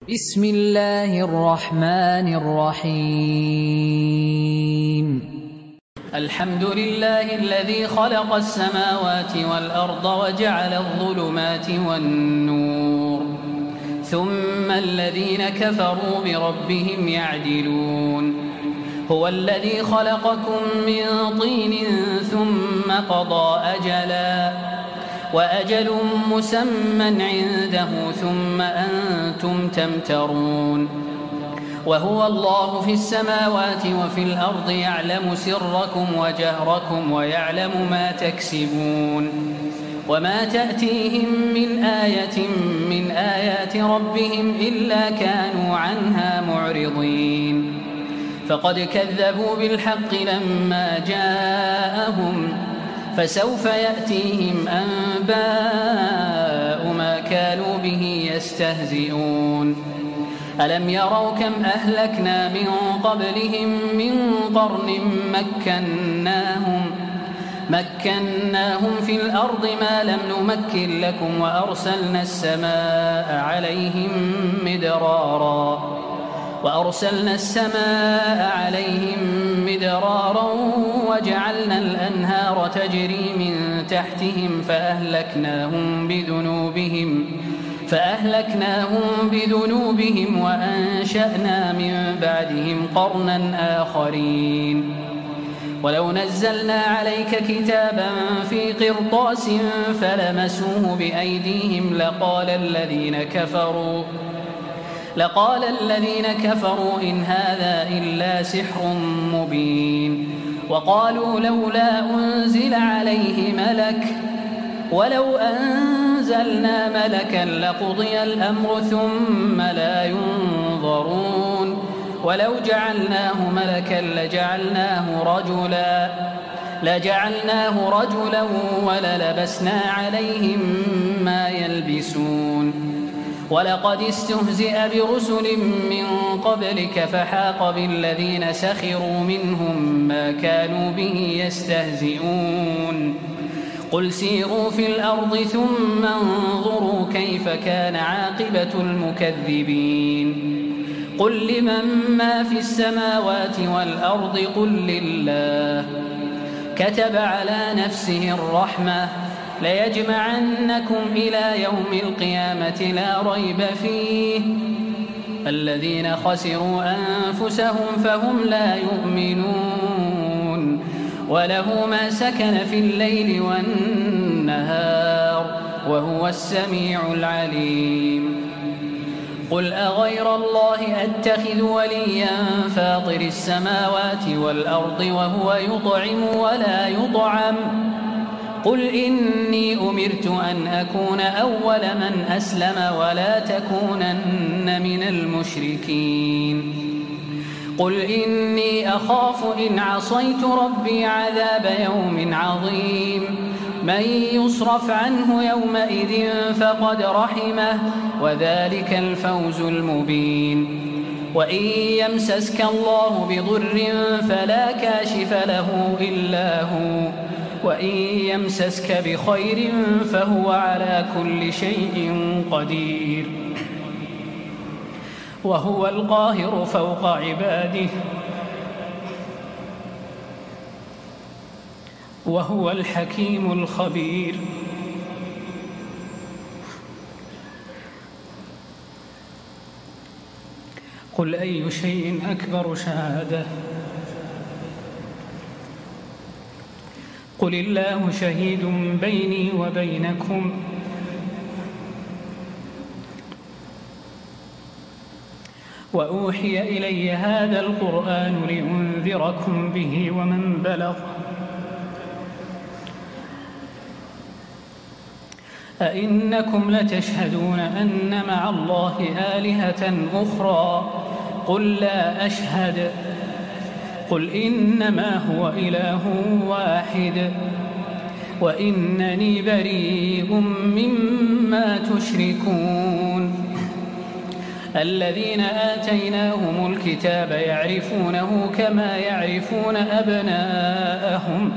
بسم الله الرحمن الرحيم. الحمد لله الذي خلق السماوات والأرض وجعل الظلمات والنور ثم الذين كفروا بربهم يعدلون. هو الذي خلقكم من طين ثم قضى أجلا وأجل مسمى عنده ثم أنتم تمترون. وهو الله في السماوات وفي الأرض يعلم سركم وجهركم ويعلم ما تكسبون. وما تأتيهم من آية من آيات ربهم إلا كانوا عنها معرضين. فقد كذبوا بالحق لما جاءهم فسوف يأتيهم أنباء ما كانوا به يستهزئون. ألم يروا كم أهلكنا من قبلهم من قرن مكناهم في الأرض ما لم نمكن لكم وأرسلنا السماء عليهم مدرارا وجعلنا الأنهار تجري من تحتهم فأهلكناهم بذنوبهم وأنشأنا من بعدهم قرنا آخرين. ولو نزلنا عليك كتابا في قرطاس فلمسوه بأيديهم لقال الذين كفروا إن هذا إلا سحر مبين. وقالوا لولا أنزل عليه ملك ولو أنزلنا ملكا لقضي الأمر ثم لا ينظرون. ولو جعلناه ملكا لجعلناه رجلا وللبسنا عليهم ما يلبسون. ولقد استهزئ برسل من قبلك فحاق بالذين سخروا منهم ما كانوا به يستهزئون. قل سيروا في الأرض ثم انظروا كيف كان عاقبة المكذبين. قل لمن ما في السماوات والأرض قل لله. كتب على نفسه الرحمة ليجمعنكم إلى يوم القيامة لا ريب فيه. الذين خسروا أنفسهم فهم لا يؤمنون. وله ما سكن في الليل والنهار وهو السميع العليم. قل أغير الله أتخذ وليا فاطر السماوات والأرض وهو يطعم ولا يطعم. قل إني أمرت أن أكون أول من أسلم ولا تكونن من المشركين. قل إني أخاف إن عصيت ربي عذاب يوم عظيم. من يصرف عنه يومئذ فقد رحمه وذلك الفوز المبين. وإن يمسسك الله بضر فلا كاشف له إلا هو وإن يمسسك بخير فهو على كل شيء قدير. وهو القاهر فوق عباده وهو الحكيم الخبير. قل أي شيء أكبر شهادة قل الله شهيد بيني وبينكم وأوحي إلي هذا القرآن لأنذركم به ومن بلغ. أئنكم لتشهدون أن مع الله آلهة أخرى قل لا أشهد. قل إنما هو إله واحد وإنني بريء مما تشركون. الذين آتيناهم الكتاب يعرفونه كما يعرفون أبناءهم.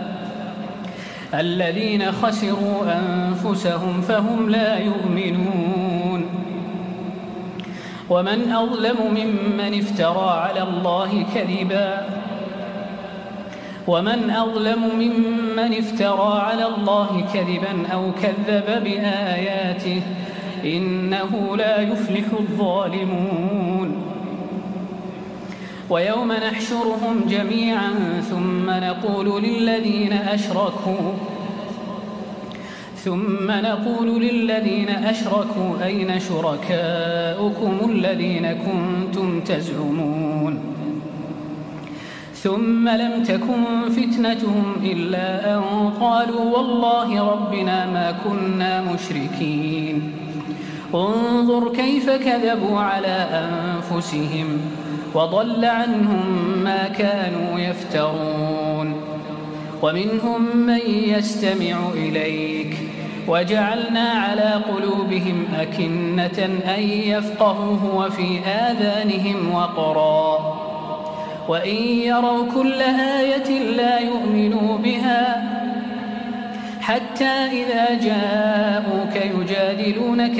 الذين خسروا أنفسهم فهم لا يؤمنون. ومن أظلم ممن افترى على الله كذبا أو كذب بآياته إنه لا يفلح الظالمون. ويوم نحشرهم جميعا ثم نقول للذين أشركوا أين شركاؤكم الذين كنتم تزعمون ثم لم تكن فتنتهم إلا أن قالوا والله ربنا ما كنا مشركين. انظر كيف كذبوا على أنفسهم وضل عنهم ما كانوا يفترون. ومنهم من يستمع إليك وجعلنا على قلوبهم أكنة أن يفقهوه وفي آذانهم وقرا وإن يروا كل آية لا يؤمنوا بها حتى إذا جاءوك يجادلونك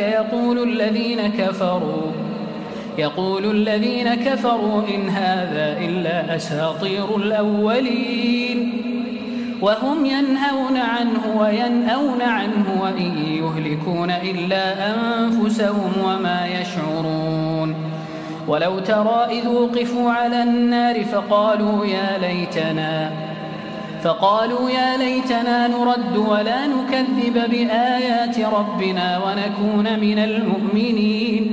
يقول الذين كفروا إن هذا إلا أساطير الأولين وهم ينهون عنه وإن يهلكون إلا أنفسهم وما يشعرون. ولو ترى إذ وقفوا على النار فقالوا يا ليتنا نرد ولا نكذب بآيات ربنا ونكون من المؤمنين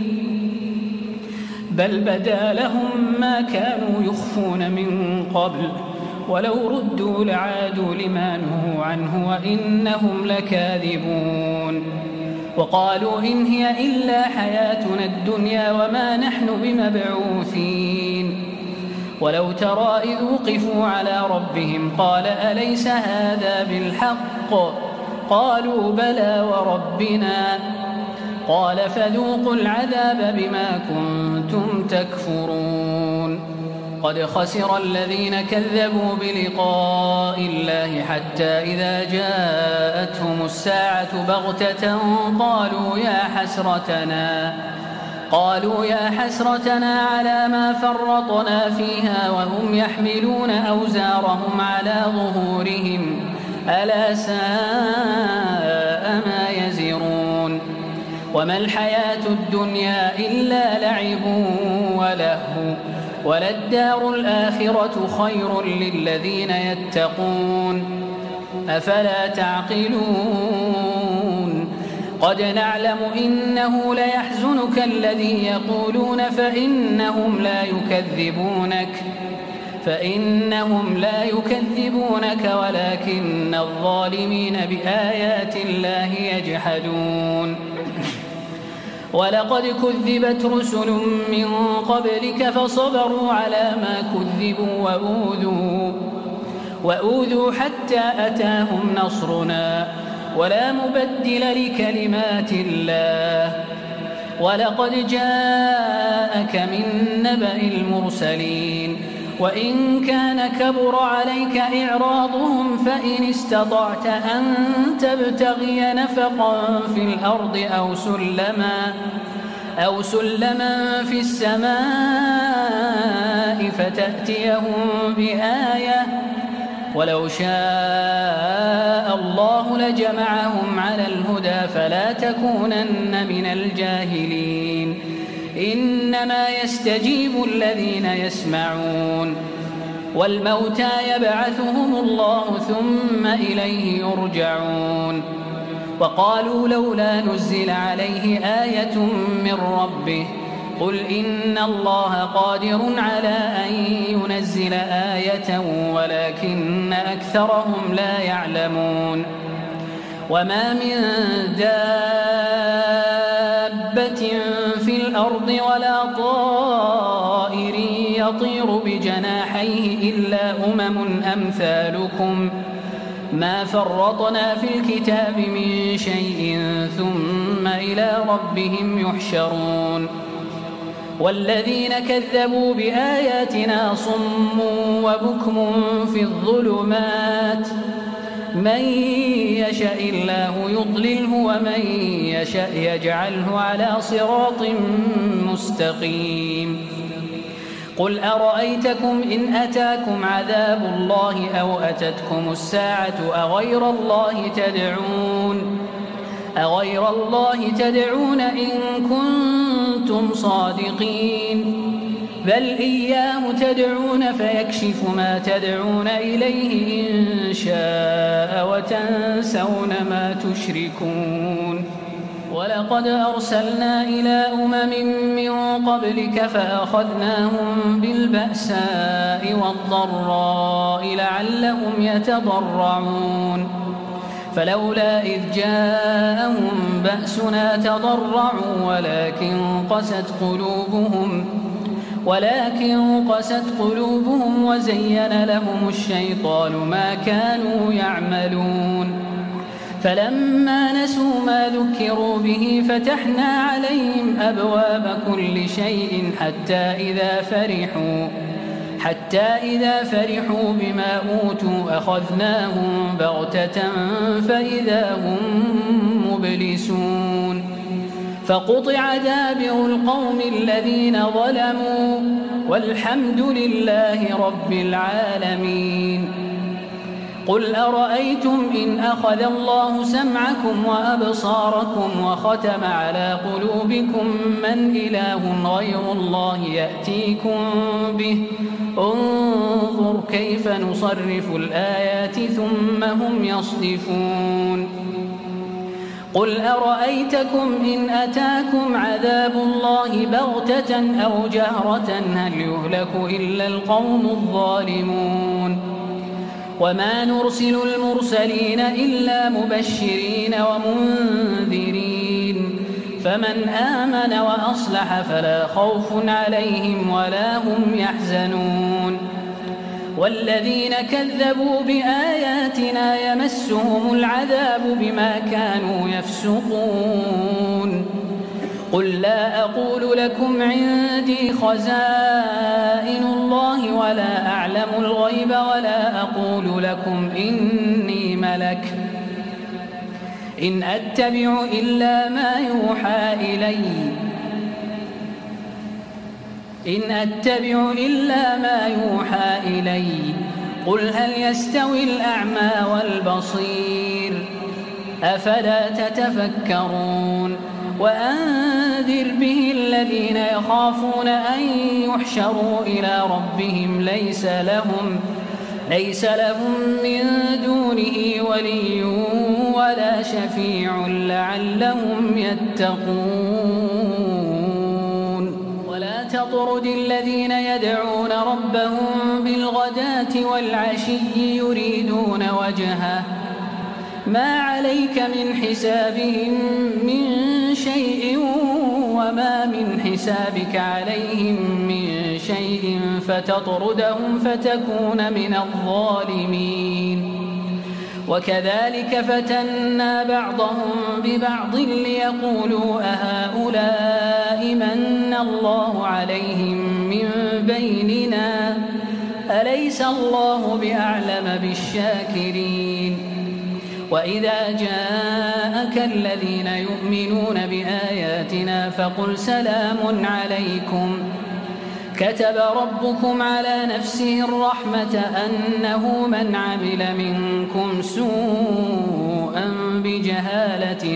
بل بدا لهم ما كانوا يخفون من قبل ولو ردوا لعادوا لما نهوا عنه وإنهم لكاذبون. وقالوا إن هي إلا حياتنا الدنيا وما نحن بمبعوثين. ولو ترى إذ وقفوا على ربهم قال أليس هذا بالحق قالوا بلى وربنا قال فذوقوا العذاب بما كنتم تكفرون. قد خسر الذين كذبوا بلقاء الله حتى إذا جاءتهم الساعة بغتة قالوا يا حسرتنا على ما فرطنا فيها وهم يحملون أوزارهم على ظهورهم ألا ساء ما يزرون. وما الحياة الدنيا إلا لعب ولهو وللدار الآخرة خير للذين يتقون أفلا تعقلون. قد نعلم إنه ليحزنك الذي يقولون فإنهم لا يكذبونك ولكن الظالمين بآيات الله يجحدون. ولقد كذبت رسل من قبلك فصبروا على ما كذبوا وأوذوا حتى أتاهم نصرنا ولا مبدل لكلمات الله. ولقد جاءك من نبأ المرسلين وإن كان كبر عليك إعراضهم فإن استطعت أن تبتغي نفقا في الأرض أو سلما في السماء فتأتيهم بآية ولو شاء الله لجمعهم على الهدى فلا تكونن من الجاهلين. إنما يستجيب الذين يسمعون والموتى يبعثهم الله ثم إليه يرجعون. وقالوا لولا نزل عليه آية من ربه قل إن الله قادر على أن ينزل آية ولكن أكثرهم لا يعلمون. وما من دابة في الأرض ولا طائر يطير بجناحيه إلا أمثالكم ما فرطنا في الكتاب من شيء ثم إلى ربهم يحشرون. والذين كذبوا بآياتنا صم وبكم في الظلمات من يشاء الله يضلله ومن يشاء يجعله على صراط مستقيم. قل أرأيتكم إن أتاكم عذاب الله أو أتتكم الساعة أغير الله تدعون إن كنتم صادقين؟ بل إياه تدعون فيكشف ما تدعون إليه إن شاء وتنسون ما تشركون. ولقد أرسلنا إلى من قبلك فأخذناهم بالبأساء والضراء لعلهم يتضرعون فلولا إذ جاءهم بأسنا تضرعوا ولكن قست قلوبهم وزين لهم الشيطان ما كانوا يعملون. فلما نسوا ما ذكروا به فتحنا عليهم أبواب كل شيء حتى إذا فرحوا بما أوتوا أخذناهم بغتة فإذا هم مبلسون. فقطع دابر القوم الذين ظلموا والحمد لله رب العالمين. قل أرأيتم إن أخذ الله سمعكم وأبصاركم وختم على قلوبكم من إله غير الله يأتيكم به انظر كيف نصرف الآيات ثم هم يصدفون. قل أرأيتكم إن أتاكم عذاب الله بغتة أو جهرة هل يهلك إلا القوم الظالمون؟ وما نرسل المرسلين إلا مبشرين ومنذرين فمن آمن وأصلح فلا خوف عليهم ولا هم يحزنون. والذين كذبوا بآياتنا يمسهم العذاب بما كانوا يفسقون. قل لا أقول لكم عندي خزائن الله ولا أعلم الغيب ولا أقول لكم إني ملك إن أتبع إلا ما يوحى إلي قل هل يستوي الأعمى والبصير أفلا تتفكرون. وأنذر به الذين يخافون أن يحشروا إلى ربهم ليس لهم من دونه ولي ولا شفيع لعلهم يتقون. ولا تطرد الذين يدعون ربهم بالغداة والعشي يريدون وجهه ما عليك من حسابهم من شيء وما من حسابك عليهم من شيء فتطردهم فتكون من الظالمين. وكذلك فتنا بعضهم ببعض ليقولوا أهؤلاء من الله عليهم من بيننا أليس الله بأعلم بالشاكرين. وإذا جاءك الذين يؤمنون بآياتنا فقل سلام عليكم كتب ربكم على نفسه الرحمة أنه من عمل منكم سوءا بجهالة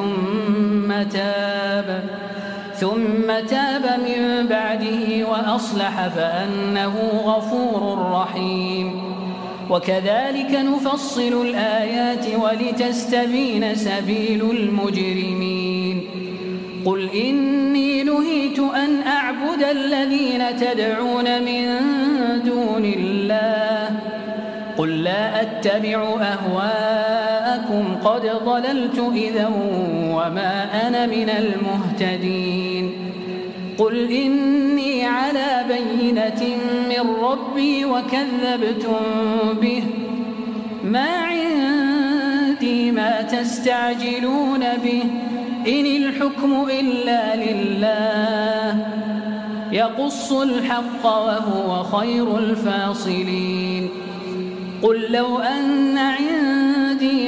ثم تاب من بعده وأصلح فأنه غفور رحيم. وكذلك نفصل الآيات ولتستبين سبيل المجرمين. قل إني نهيت أن أعبد الذين تدعون من دون الله قل لا أتبع أهواءكم قد ضللت إذا وما أنا من المهتدين. قل إني على بينة من ربي وكذبتم به ما عندي ما تستعجلون به إن الحكم إلا لله يقص الحق وهو خير الفاصلين. قل لو أن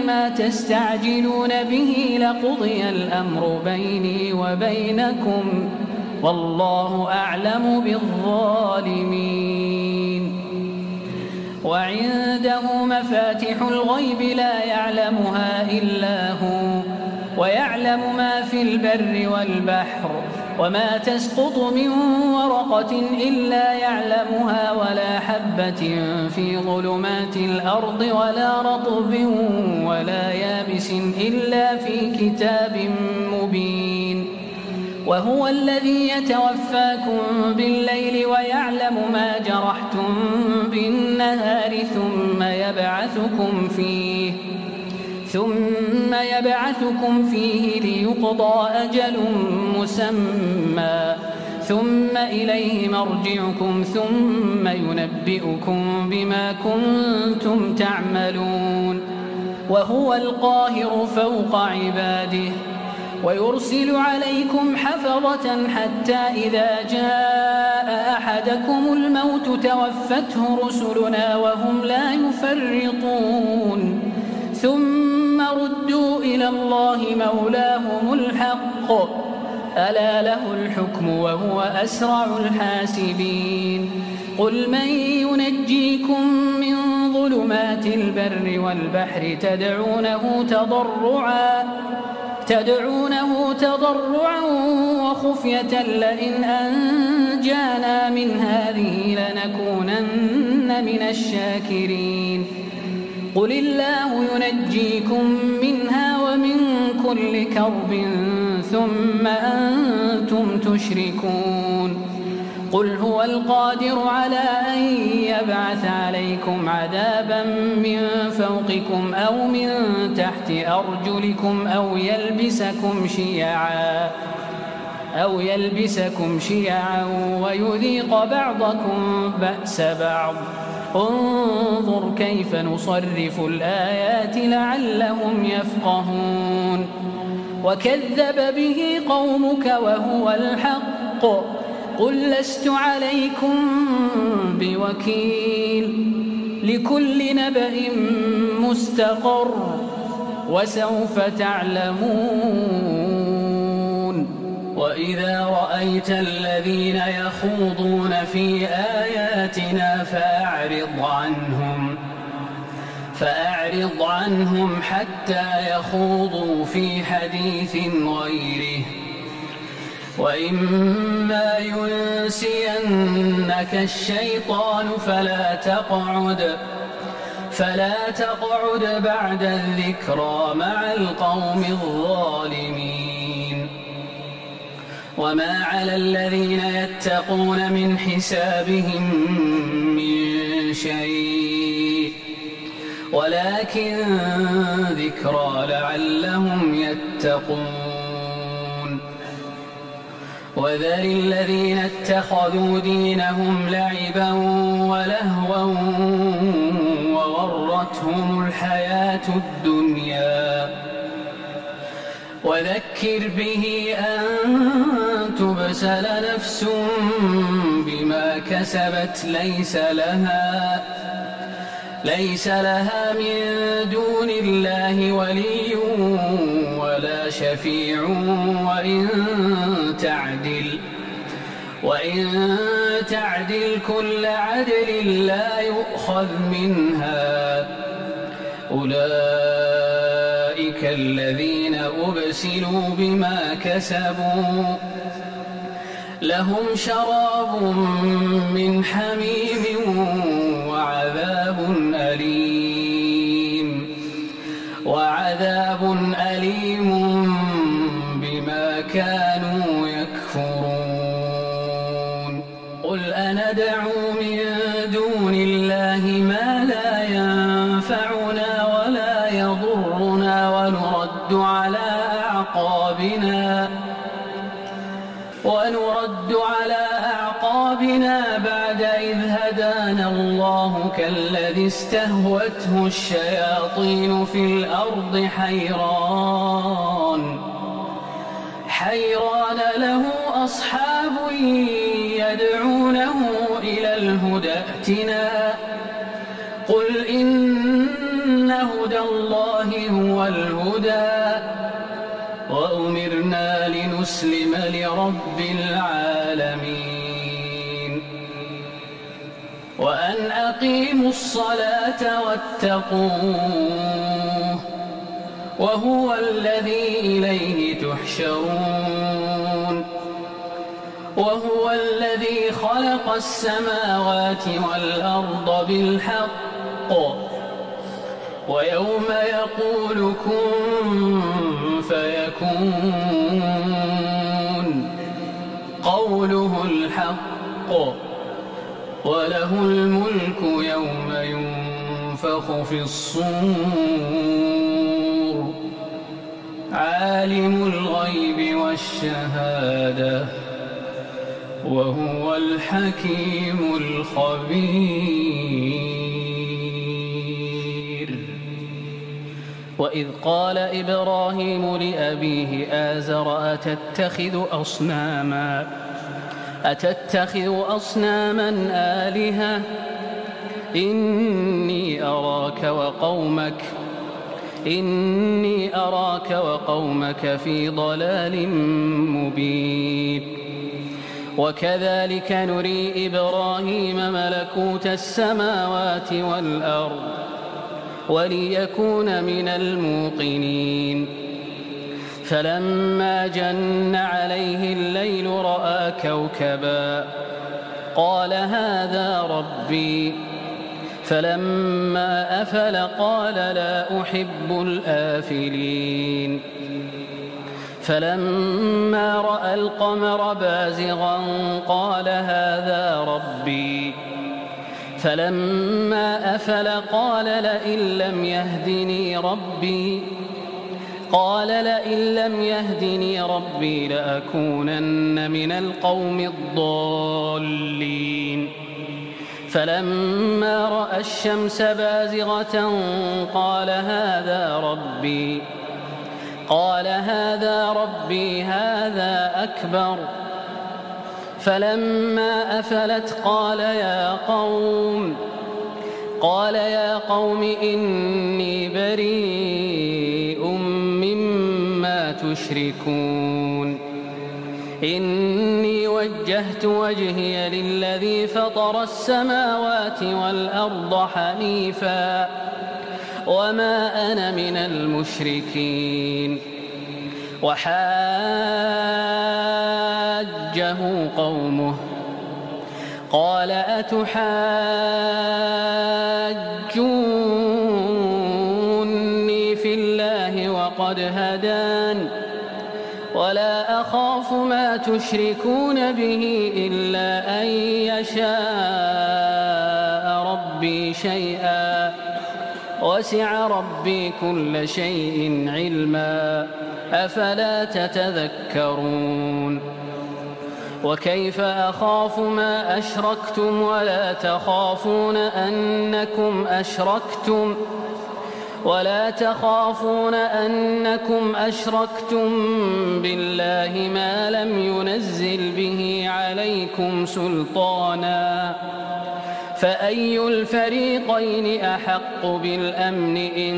ما تستعجلون به لقضي الأمر بيني وبينكم والله أعلم بالظالمين. وعنده مفاتح الغيب لا يعلمها إلا هو ويعلم ما في البر والبحر وما تسقط من ورقة إلا يعلمها ولا حبة في ظلمات الأرض ولا رطب ولا يابس إلا في كتاب مبين. وهو الذي يتوفاكم بالليل ويعلم ما جرحتم بالنهار ثم يبعثكم فيه ليقضى أجل مسمى ثم إليه مرجعكم ثم ينبئكم بما كنتم تعملون. وهو القاهر فوق عباده ويرسل عليكم حفظة حتى إذا جاء أحدكم الموت توفته رسلنا وهم لا يفرطون ثم ردوا إلى الله مولاهم الحق ألا له الحكم وهو أسرع الحاسبين. قل من ينجيكم من ظلمات البر والبحر تدعونه تضرعا وخفية لئن أنجانا من هذه لنكونن من الشاكرين. قل الله ينجيكم منها ومن كل كرب ثم أنتم تشركون. قل هو القادر على أن يبعث عليكم عذابا من فوقكم أو من تحت أرجلكم أو يلبسكم شيعا ويذيق بعضكم بأس بعض. انظر كيف نصرف الآيات لعلهم يفقهون. وكذب به قومك وهو الحق قل لست عليكم بوكيل لكل نبأ مستقر وسوف تعلمون. وإذا رأيت الذين يخوضون في آياتنا فأعرض عنهم حتى يخوضوا في حديث غيره وإما ينسينك الشيطان فلا تقعد بعد الذكرى مع القوم الظالمين. وما على الذين يتقون من حسابهم من شيء ولكن ذكرى لعلهم يتقون. وذر الذين اتخذوا دينهم لعبا ولهوا وغرتهم الحياة الدنيا وذكر به أن تبسل نفس بما كسبت ليس لها من دون الله ولي ولا شفيع وإن تعدل كل عدل لا يؤخذ منها. أولئك الذين أبسلوا بما كسبوا لهم شراب من حميم وعذاب أليم بما كانوا يكفرون. قل أندعو من دون الله ما لا ينفعنا ولا يضرنا ونرد على أعقابنا بعد إذ هدانا الله كالذي استهوته الشياطين في الأرض حيران له أصحاب يدعونه إلى الهدى ائتنا قل إن هدى الله هو لنسلم لرب العالمين وأن أقيموا الصلاة واتقوه وهو الذي إليه تحشرون وهو الذي خلق السماوات والأرض بالحق ويوم يقول كن فيكون قوله الحق وله الملك يوم ينفخ في الصور عالم الغيب والشهادة وهو الحكيم الخبير وإذ قال إبراهيم لأبيه آزر أتتخذ أصناما آلهة إني أراك وقومك في ضلال مبين وكذلك نري إبراهيم ملكوت السماوات والأرض وليكون من الموقنين فلما جن عليه الليل رأى كوكبا قال هذا ربي فلما أفل قال لا أحب الآفلين فلما رأى القمر بازغا قال هذا ربي فلما أفل قال لئن لم يهدني ربي لأكونن من القوم الضالين فلما رأى الشمس بازغة قال هذا ربي هذا أكبر فلما أفلت قال يا قوم إني بريء مما تشركون إني وجهت وجهي للذي فطر السماوات والأرض حنيفا وما أنا من المشركين وحاجه قومه قال أتحاجوني في الله وقد هدان ولا أخاف ما تشركون به إلا أن يشاء ربي شيئا وسع ربي كل شيء علما أفلا تتذكرون وكيف أخاف ما أشركتم ولا تخافون أنكم أشركتم بالله ما لم ينزل به عليكم سلطانا فأي الفريقين أحق بالأمن إن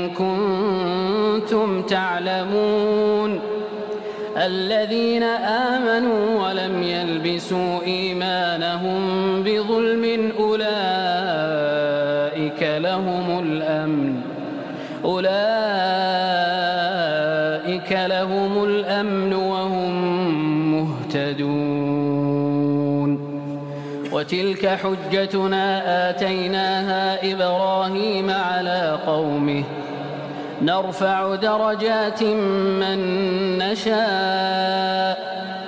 كنتم تعلمون الذين آمنوا ولم يلبسوا إيمانهم بظلم أولئك لهم الأمن وهم مهتدون وتلك حجتنا آتيناها إبراهيم على قومه نرفع درجات من نشاء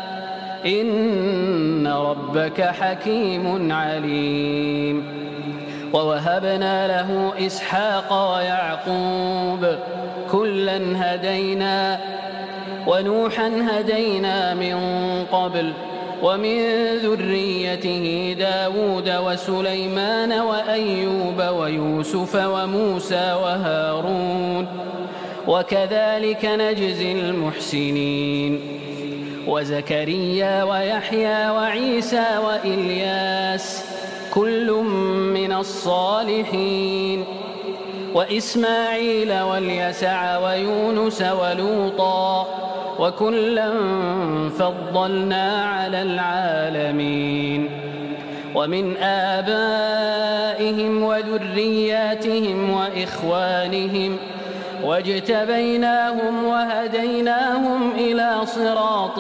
إن ربك حكيم عليم ووهبنا له إسحاق ويعقوب كلا هدينا ونوحا هدينا من قبل ومن ذريته داود وسليمان وأيوب ويوسف وموسى وهارون وكذلك نجزي المحسنين وزكريا ويحيى وعيسى وإلياس كل من الصالحين وإسماعيل واليسع ويونس ولوطا وكلا فضلنا على العالمين ومن آبائهم وذرياتهم وإخوانهم واجتبيناهم وهديناهم إلى صراط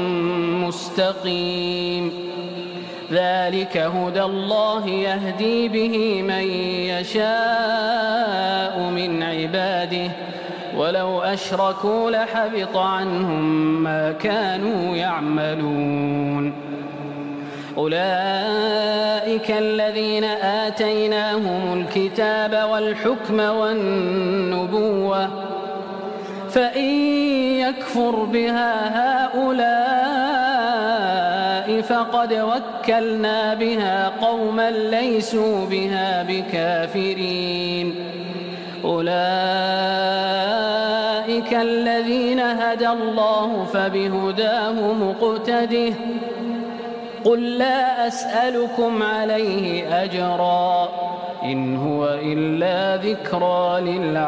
مستقيم ذلك هدى الله يهدي به من يشاء من عباده ولو أشركوا لحبط عنهم ما كانوا يعملون أولئك الذين آتيناهم الكتاب والحكم والنبوة فإن يكفر بها هؤلاء فقد وكلنا بها قوما ليسوا بها بكافرين أولئك الذين هدى الله فبهداه مقتده قل لا أسألكم عليه أجرا إن هو إلا ذكرى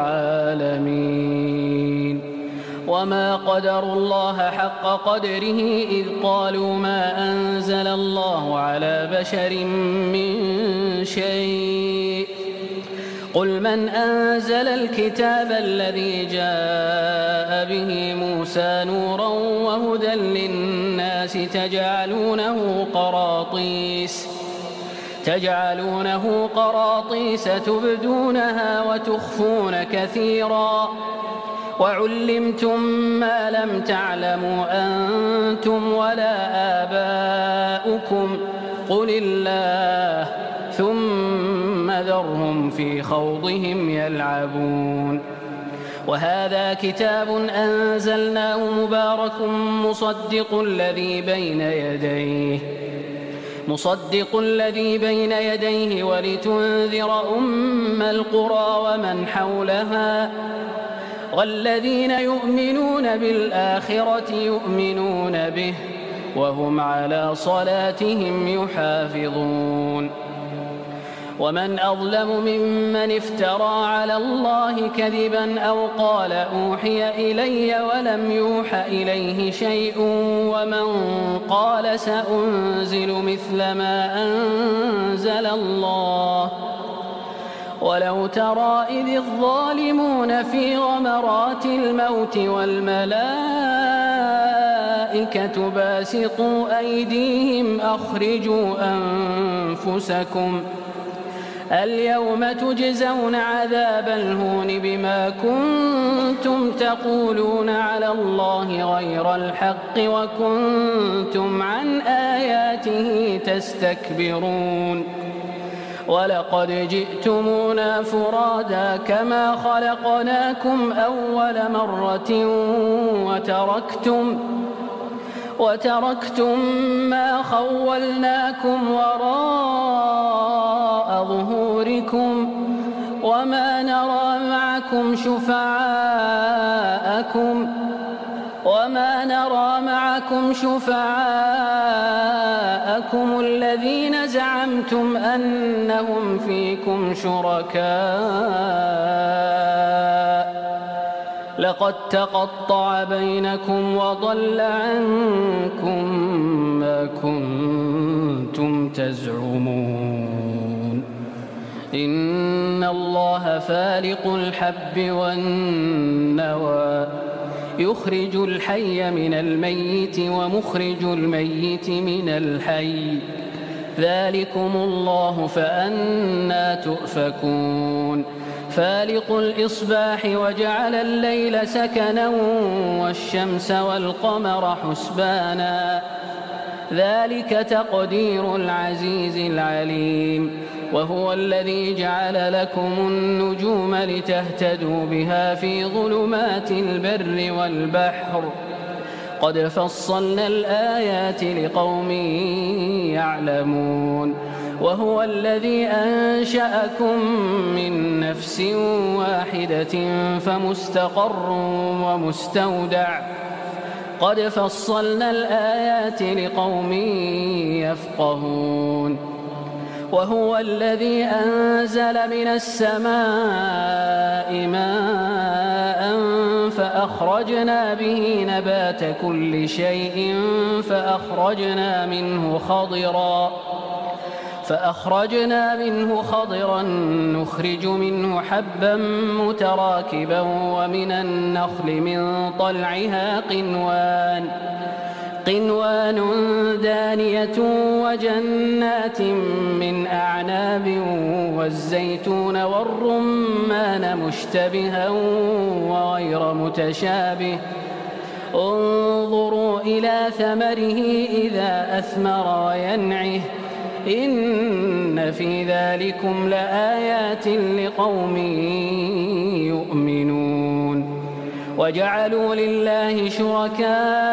للعالمين وما قدروا الله حق قدره إذ قالوا ما أنزل الله على بشر من شيء قل من أنزل الكتاب الذي جاء به موسى نورا وهدى للناس تجعلونه قراطيس تبدونها وتخفون كثيرا وعلمتم ما لم تعلموا أنتم ولا آباؤكم قل الله ثم ذرهم في خوضهم يلعبون وهذا كتاب أنزلناه مبارك مصدق الذي بين يديه ولتنذر أم القرى ومن حولها والذين يؤمنون بالآخرة يؤمنون به وهم على صلاتهم يحافظون ومن أظلم ممن افترى على الله كذبا أو قال أوحي إلي ولم يوح إليه شيء ومن قال سأنزل مثل ما أنزل الله ولو ترى إذ الظالمون في غمرات الموت والملائكة باسطوا أيديهم أخرجوا أنفسكم اليوم تجزون عذاب الهون بما كنتم تقولون على الله غير الحق وكنتم عن آياته تستكبرون ولقد جئتمونا فرادا كما خلقناكم أول مرة وتركتم ما خولناكم وراء ظهوركم وما نرى معكم شفعاءكم الذين زعمتم أنهم فيكم شركاء لقد تقطع بينكم وضل عنكم ما كنتم تزعمون إن الله فالق الحب والنوى يخرج الحي من الميت ومخرج الميت من الحي ذلكم الله فأنى تؤفكون فالق الإصباح وجعل الليل سكنا والشمس والقمر حسبانا ذلك تقدير العزيز العليم وهو الذي جعل لكم النجوم لتهتدوا بها في ظلمات البر والبحر قد فصلنا الآيات لقوم يعلمون وهو الذي أنشأكم من نفس واحدة فمستقر ومستودع قد فصلنا الآيات لقوم يفقهون وهو الذي أنزل من السماء ماء فأخرجنا به نبات كل شيء فأخرجنا منه خضرا نخرج منه حبا متراكبا ومن النخل من طلعها قنوان دانية وجنات من أعناب والزيتون والرمان مشتبها وغير متشابه انظروا إلى ثمره إذا أثمر وينعه إن في ذلكم لآيات لقوم يؤمنون وجعلوا لله شركاء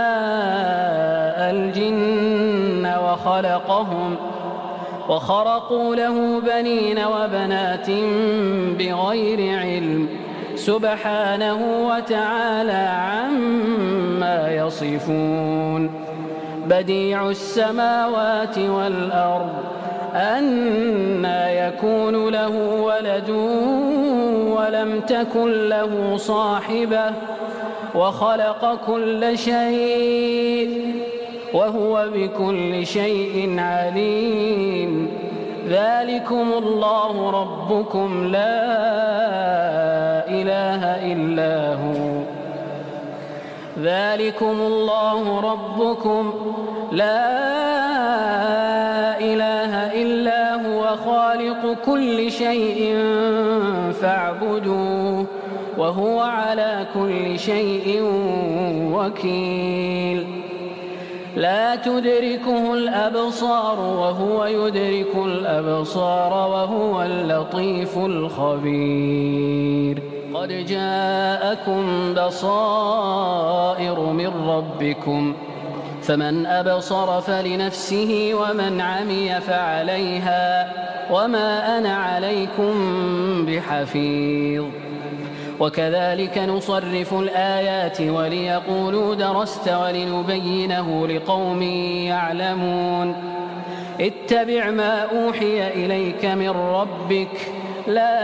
الجن وخرقوا له بنين وبنات بغير علم سبحانه وتعالى عما يصفون بديع السماوات والأرض أنى يكون له ولد ولم تكن له صاحبة وخلق كل شيء وهو بكل شيء عليم ذلكم الله ربكم لا إله إلا هو ذلكم الله ربكم لا إله إلا هو خالق كل شيء فاعبدوه وهو على كل شيء وكيل لا تدركه الأبصار وهو يدرك الأبصار وهو اللطيف الخبير قد جاءكم بصائر من ربكم فمن أبصر فلنفسه ومن عمي فعليها وما أنا عليكم بحفيظ وكذلك نصرف الآيات وليقولوا درست ولنبينه لقوم يعلمون اتبع ما أوحي إليك من ربك لا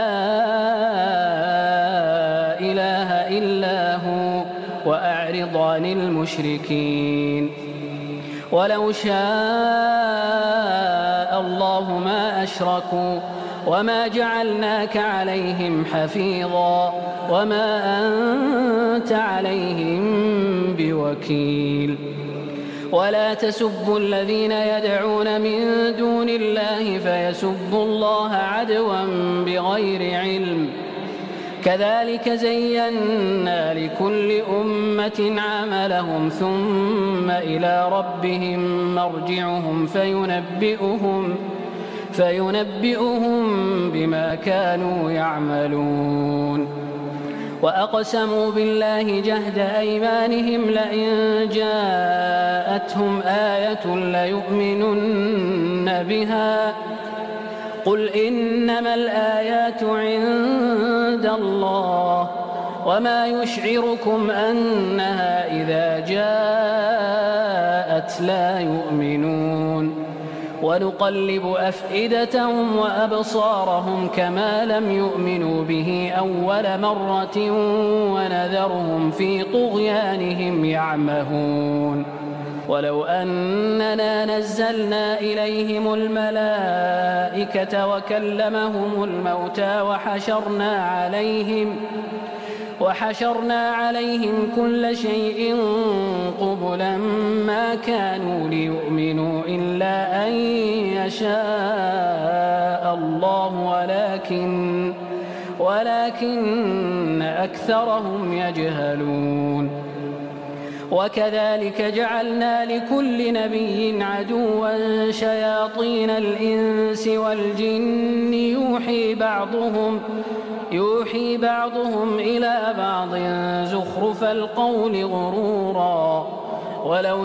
إله إلا هو وأعرض عن المشركين ولو شاء الله ما أشركوا وما جعلناك عليهم حفيظا وما أنت عليهم بوكيل ولا تسبوا الذين يدعون من دون الله فيسبوا الله عدوا بغير علم كذلك زينا لكل أمة عملهم ثم إلى ربهم مرجعهم فينبئهم بما كانوا يعملون وأقسموا بالله جهد أيمانهم لئن جاءتهم آية ليؤمنن بها قل إنما الآيات عند الله وما يشعركم أنها إذا جاءت لا يؤمنون ونقلب أفئدتهم وأبصارهم كما لم يؤمنوا به أول مرة ونذرهم في طغيانهم يعمهون ولو أننا نزلنا إليهم الملائكة وكلمهم الموتى وحشرنا عليهم كل شيء قبلا ما كانوا ليؤمنوا إلا أن يشاء الله ولكن أكثرهم يجهلون وكذلك جعلنا لكل نبي عدوا شياطين الإنس والجن يوحي بعضهم إلى بعض زخرف القول غرورا ولو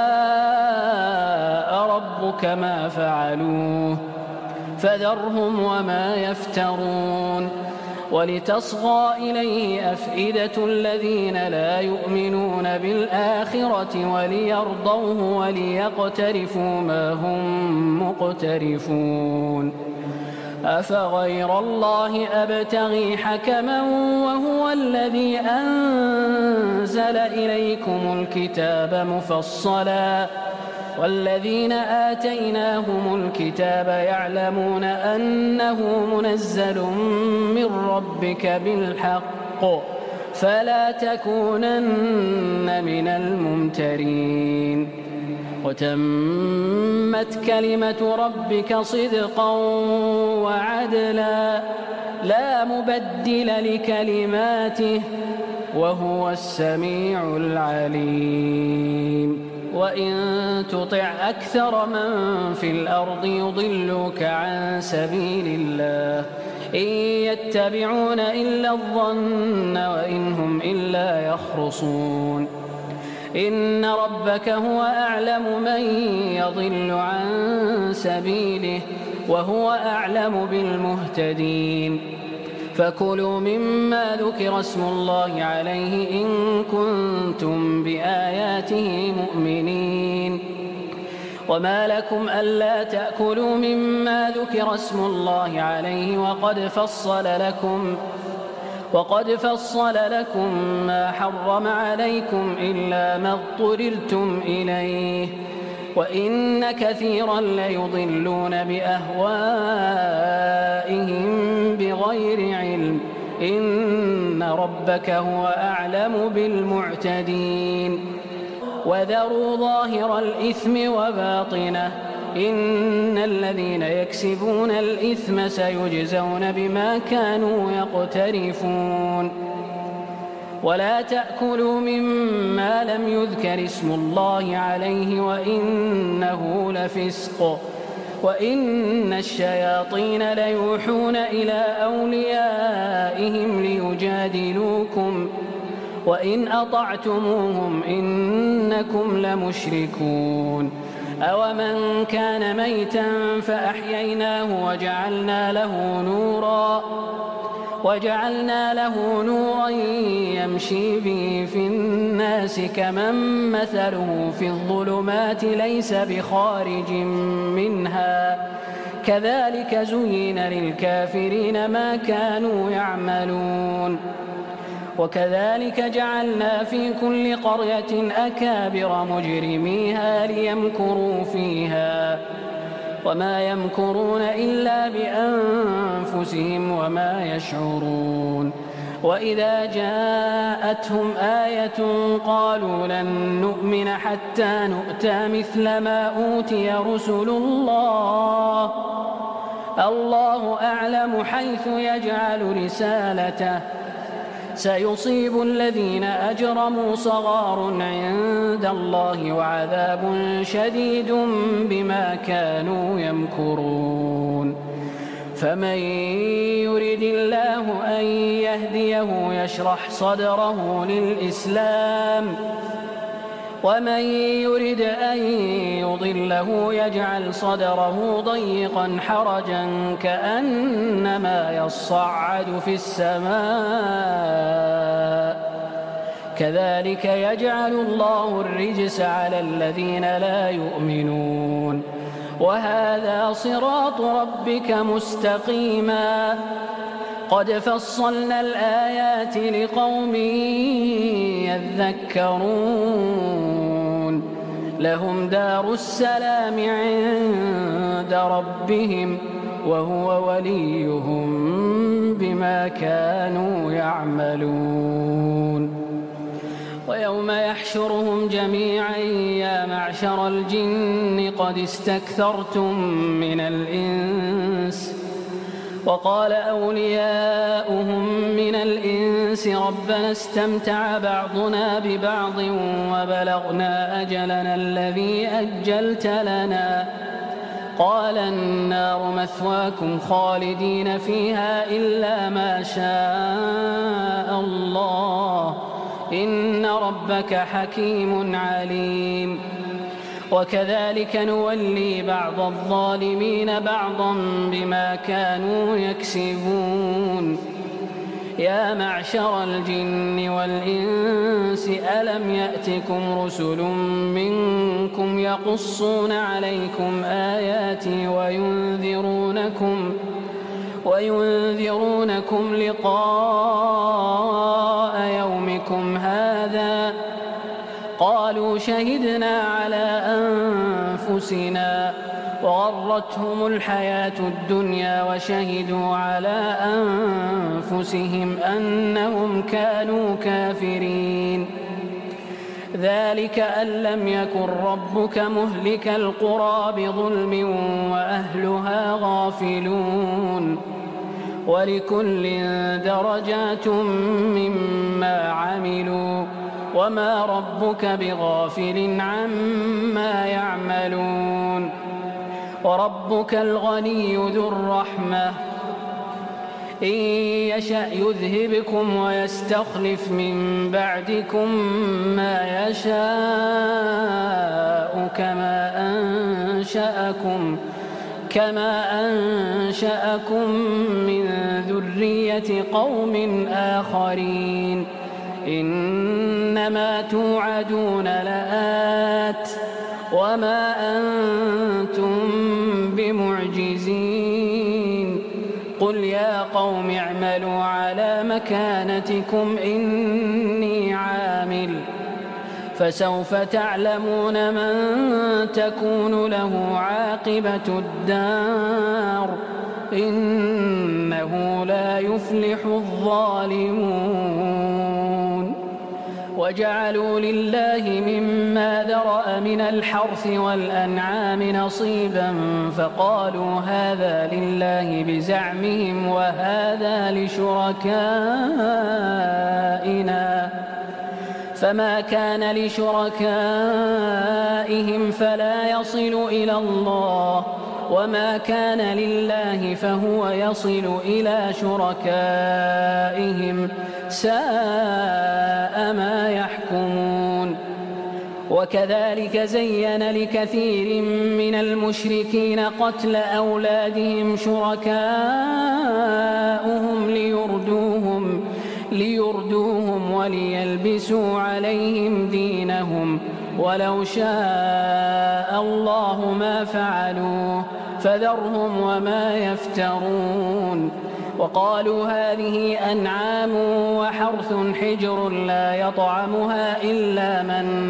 شاء ربك ما فعلوه فذرهم وما يفترون ولتصغى إليه أفئدة الذين لا يؤمنون بالآخرة وليرضوه وليقترفوا ما هم مقترفون. أفغير الله أبتغي حكما وهو الذي أنزل إليكم الكتاب مفصلا والذين آتيناهم الكتاب يعلمون أنه منزل من ربك بالحق فلا تكونن من الممترين. وتمت كلمة ربك صدقا وعدلا لا مبدل لكلماته وهو السميع العليم. وإن تطع أكثر من في الأرض يضلوك عن سبيل الله إن يتبعون إلا الظن وإن هم إلا يخرصون. إن ربك هو أعلم من يضل عن سبيله وهو أعلم بالمهتدين. فكلوا مما ذكر اسم الله عليه إن كنتم بآياته مؤمنين. وما لكم ألا تأكلوا مما ذكر اسم الله عليه وقد فصل لكم ما حرم عليكم إلا ما اضطررتم إليه وإن كثيرا ليضلون بأهوائهم بغير علم إن ربك هو أعلم بالمعتدين. وذروا ظاهر الإثم وباطنه إن الذين يكسبون الإثم سيجزون بما كانوا يقترفون. ولا تأكلوا مما لم يذكر اسم الله عليه وإنه لفسق وإن الشياطين ليوحون إلى أوليائهم ليجادلوكم وإن أطعتموهم إنكم لمشركون. أومن كان ميتا فأحييناه وجعلنا له نورا يمشي به في الناس كمن مثله في الظلمات ليس بخارج منها كذلك زين للكافرين ما كانوا يعملون. وكذلك جعلنا في كل قرية أكابر مجرميها ليمكروا فيها وما يمكرون إلا بأنفسهم وما يشعرون. وإذا جاءتهم آية قالوا لن نؤمن حتى نؤتى مثل ما أوتي رسل الله أعلم حيث يجعل رسالته سيصيب الذين أجرموا صغار عند الله وعذاب شديد بما كانوا يمكرون. فمن يرد الله أن يهديه يشرح صدره للإسلام ومن يرد أن يضله يجعل صدره ضيقا حرجا كأنما يصعد في السماء كذلك يجعل الله الرجس على الذين لا يؤمنون. وهذا صراط ربك مستقيما قد فصلنا الآيات لقوم يذكرون. لهم دار السلام عند ربهم وهو وليهم بما كانوا يعملون. ويوم يحشرهم جميعا يا معشر الجن قد استكثرتم من الإنس وقال أولياؤهم من الإنس ربنا استمتع بعضنا ببعض وبلغنا أجلنا الذي أجلت لنا قال النار مثواكم خالدين فيها إلا ما شاء الله إن ربك حكيم عليم. وكذلك نولي بعض الظالمين بعضا بما كانوا يكسبون. يا معشر الجن والإنس ألم يأتكم رسل منكم يقصون عليكم آياتي وينذرونكم لقاء يومكم هذا؟ قالوا شهدنا على أنفسنا وغرتهم الحياة الدنيا وشهدوا على أنفسهم أنهم كانوا كافرين. ذلك أن لم يكن ربك مهلك القرى بظلم وأهلها غافلون، ولكل درجات مما عملوا وما ربك بغافل عما يعملون. وربك الغني ذو الرحمة إن يشأ يذهبكم ويستخلف من بعدكم ما يشاء كما أنشأكم من ذرية قوم آخرين. إنما توعدون لآت وما أنتم بمعجزين. قل يا قوم اعملوا على مكانتكم إني عامل فسوف تعلمون من تكون له عاقبة الدار إنه لا يفلح الظالمون. وجعلوا لله مما ذرأ من الحرث والأنعام نصيبا فقالوا هذا لله بزعمهم وهذا لشركائنا، فما كان لشركائهم فلا يصل إلى الله وما كان لله فهو يصل إلى شركائهم ساء ما يحكمون. وكذلك زين لكثير من المشركين قتل أولادهم شركاؤهم ليردوهم وليلبسوا عليهم دينهم ولو شاء الله ما فعلوه فذرهم وما يفترون. وقالوا هذه أنعام وحرث حجر لا يطعمها إلا من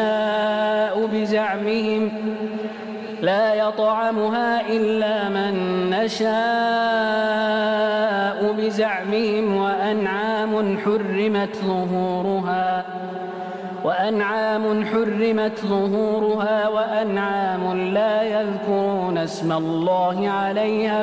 نشاء بزعمهم وأنعام حرمت ظهورها وأنعام لا يذكرون اسم الله عليها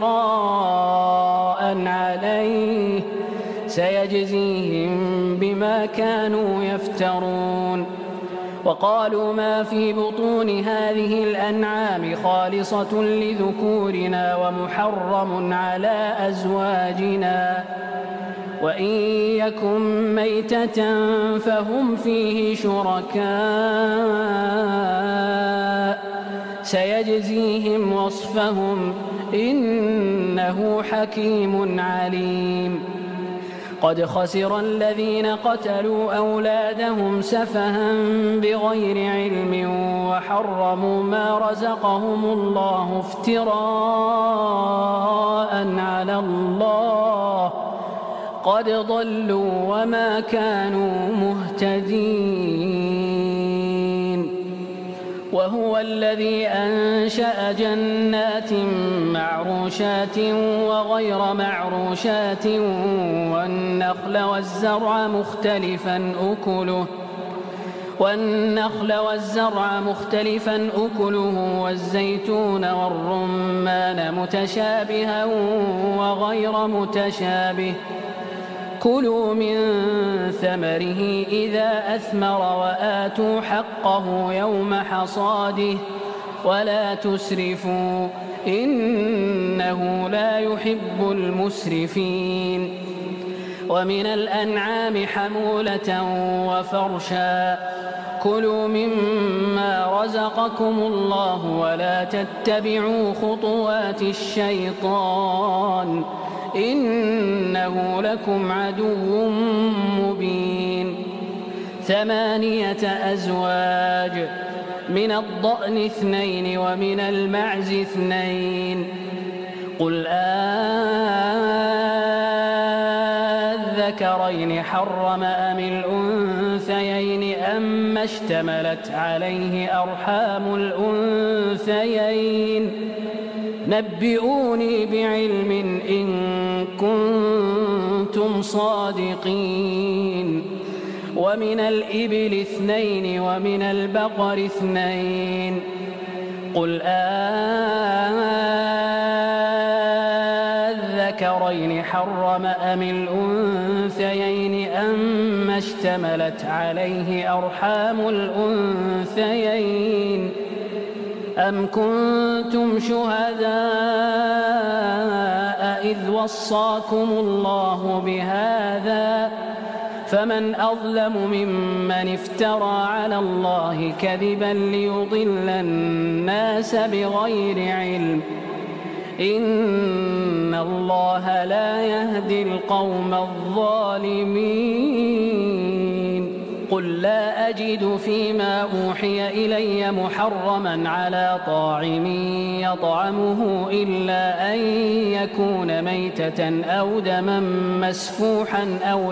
افتراء عليه سيجزيهم بما كانوا يفترون. وقالوا ما في بطون هذه الأنعام خالصة لذكورنا ومحرم على أزواجنا وإن يكن ميتة فهم فيه شركاء سيجزيهم وصفهم إنه حكيم عليم. قد خسر الذين قتلوا أولادهم سفها بغير علم وحرموا ما رزقهم الله افتراء على الله قد ضلوا وما كانوا مهتدين. وهو الذي أنشأ جنات معروشات وغير معروشات والنخل والزرع مختلفا أكله والزيتون والرمان متشابها وغير متشابه كلوا من ثمره إذا أثمر وآتوا حقه يوم حصاده ولا ومن الأنعام حمولة وفرشا كلوا مما رزقكم الله ولا تتبعوا خطوات الشيطان إنه لكم عدو مبين 8 أزواج من الضأن 2 ومن المعز 2 قل الذكرين حرم أم الأنثيين أما اشتملت عليه أرحام الأنثيين نبئوني بعلم إن كنتم صادقين ومن الإبل 2 ومن البقر 2 قل الذكرين حرم أم الأنثيين أما اشتملت عليه أرحام الأنثيين أم كنتم شهداء إذ وصاكم الله بهذا فمن أظلم ممن افترى على الله كذبا ليضل الناس بغير علم إن الله لا يهدي القوم الظالمين قل لا أجد فيما أوحي إلي محرما على طاعم يطعمه إلا أن يكون ميتة أو دما مسفوحا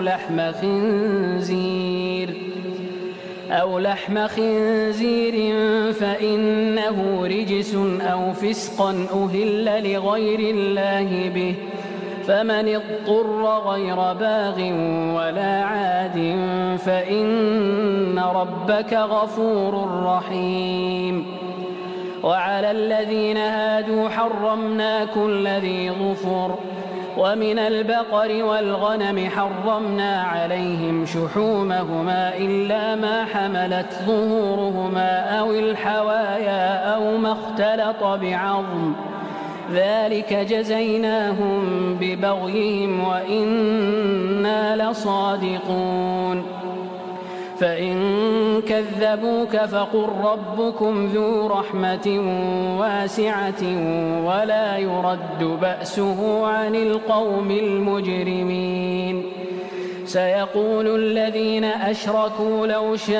أو لحم خنزير فإنه رجس أو فسقا أهل لغير الله به فمن اضطر غير باغ ولا عاد فإن ربك غفور رحيم وعلى الذين هادوا حرمنا كل ذي ظفر ومن البقر والغنم حرمنا عليهم شحومهما إلا ما حملت ظهورهما أو الحوايا أو ما اختلط بعظم ذلك جزيناهم ببغيهم وإنا لصادقون فإن كذبوك فقل ربكم ذو رحمة واسعة ولا يرد بأسه عن القوم المجرمين سيقول الذين أشركوا لو شاء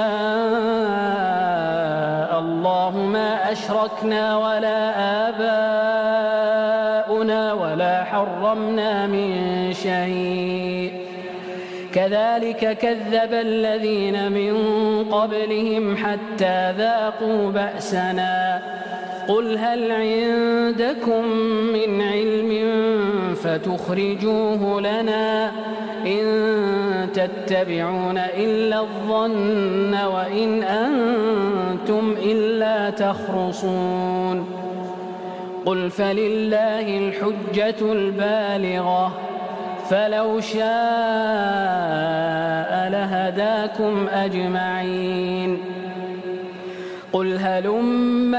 الله ما أشركنا ولا آباؤنا ولا حرمنا من شيء كذلك كذب الذين من قبلهم حتى ذاقوا بأسنا قل هل عندكم من علم فتخرجوه لنا إن تتبعون إلا الظن وإن أنتم إلا تخرصون قل فلله الحجة البالغة فلو شاء لهداكم أجمعين قل هلم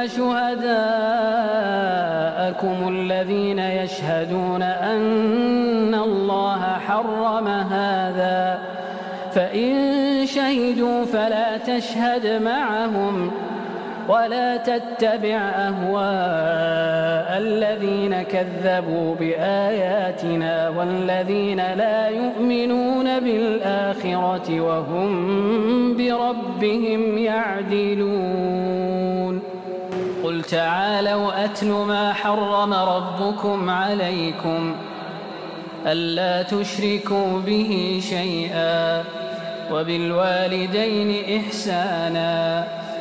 شهداءكم الذين يشهدون أن الله حرم هذا فإن شهدوا فلا تشهد معهم ولا تتبع أهواء الذين كذبوا بآياتنا والذين لا يؤمنون بالآخرة وهم بربهم يعدلون قل تعالوا أتل ما حرم ربكم عليكم ألا تشركوا به شيئا وبالوالدين إحسانا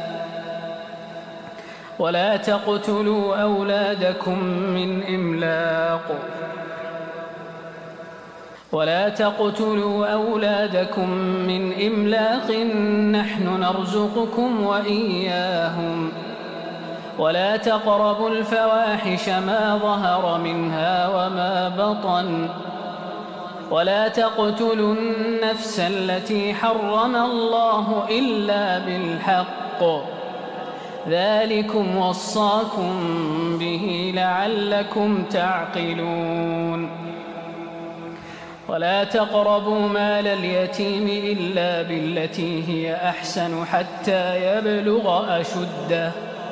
ولا تقتلوا أولادكم من إملاق نحن نرزقكم وإياهم ولا تقربوا الفواحش ما ظهر منها وما بطن ولا تقتلوا النفس التي حرم الله إلا بالحق ذلكم وصاكم به لعلكم تعقلون ولا تقربوا مال اليتيم إلا بالتي هي أحسن حتى يبلغ أشده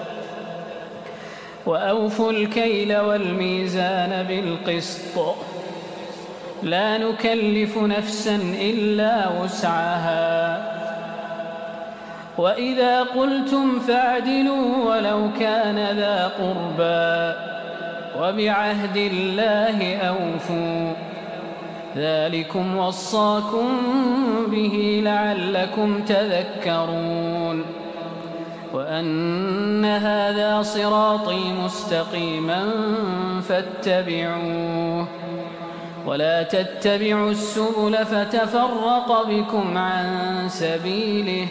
وأوفوا الكيل والميزان بالقسط لا نكلف نفسا إلا وسعها وإذا قلتم فاعدلوا ولو كان ذا قربى وبعهد الله أوفوا ذلكم وصاكم به لعلكم تذكرون وأن هذا صراطي مستقيما فاتبعوه ولا تتبعوا السبل فتفرق بكم عن سبيله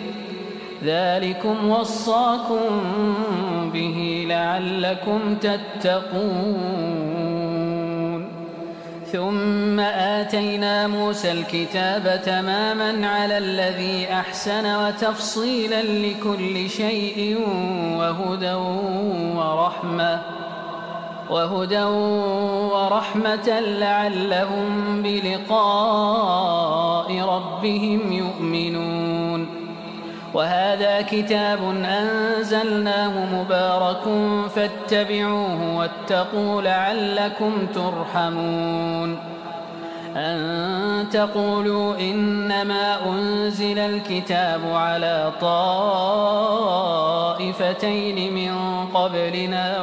ذلكم وصاكم به لعلكم تتقون ثم آتينا موسى الكتاب تماما على الذي أحسن وتفصيلا لكل شيء وهدى ورحمة لعلهم بلقاء ربهم يؤمنون وهذا كتاب أنزلناه مبارك فاتبعوه واتقوا لعلكم ترحمون أن تقولوا إنما أنزل الكتاب على طائفتين من قبلنا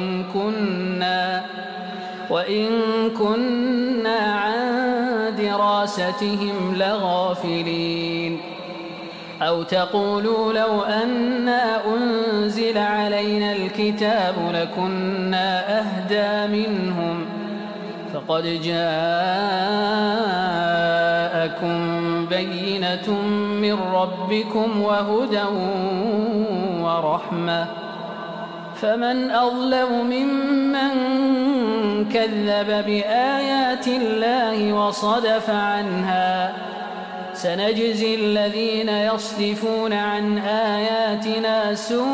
وإن كنا عن دراستهم لغافلين أو تقولوا لو أنا أنزل علينا الكتاب لكنا أهدى منهم فقد جاءكم بينة من ربكم وهدى ورحمة فمن أظلم ممن كذب بآيات الله وصدف عنها سنجزي الذين يصدفون عن آياتنا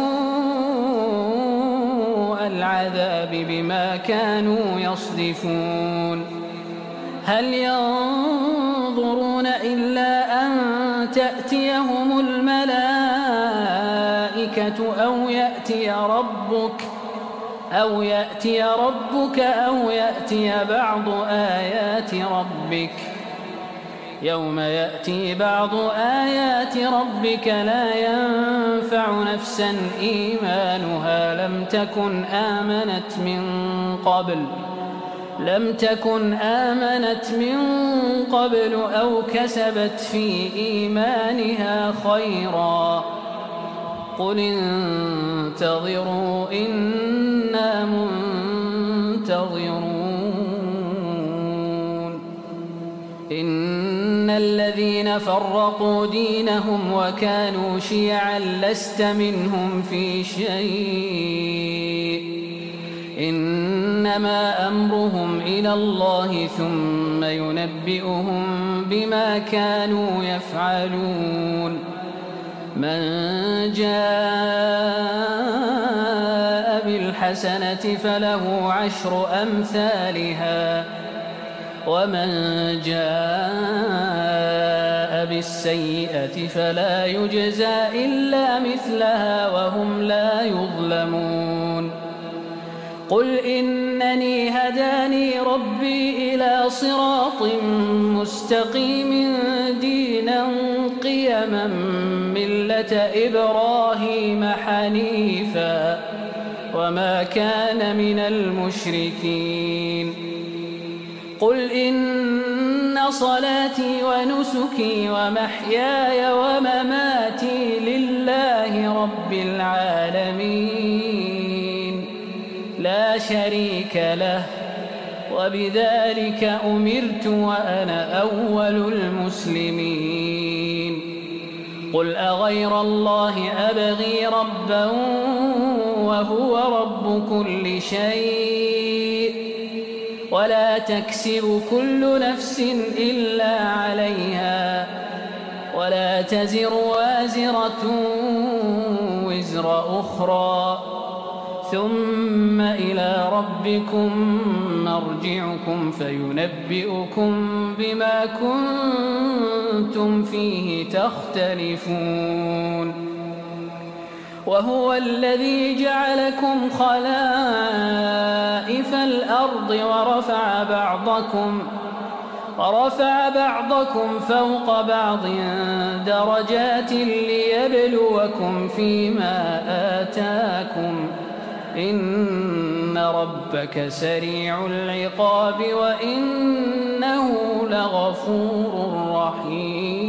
سوء العذاب بما كانوا يصدفون هل ينظرون إلا أن تأتيهم الملائكة أو يأتي ربك أو يأتي بعض آيات ربك يوم يأتي بعض آيات ربك لا ينفع نفسا إيمانها لم تكن آمنت من قبل أو كسبت في إيمانها خيرا قل انتظروا إنا منتظرون إن الذين فرقوا دينهم وكانوا شيعا لست منهم في شيء إنما أمرهم إلى الله ثم ينبئهم بما كانوا يفعلون من جاء بالحسنة فله 10 أمثالها ومن جاء بالسيئة فلا يجزى إلا مثلها وهم لا يظلمون قل إنني هداني ربي إلى صراط مستقيم دينا قيما ملة إبراهيم حنيفا وما كان من المشركين قل إن صلاتي ونسكي ومحياي ومماتي لله رب العالمين لا شريك له وبذلك أمرت وأنا أول المسلمين قل أغير الله أبغي ربا وهو رب كل شيء ولا تكسب كل نفس إلا عليها ولا تزر وازرة وزر أخرى ثم إلى ربكم مرجعكم فينبئكم بما كنتم فيه تختلفون وهو الذي جعلكم خلائف الأرض ورفع بعضكم فوق بعض درجات ليبلوكم فيما آتاكم إن ربك سريع العقاب وإنه لغفور رحيم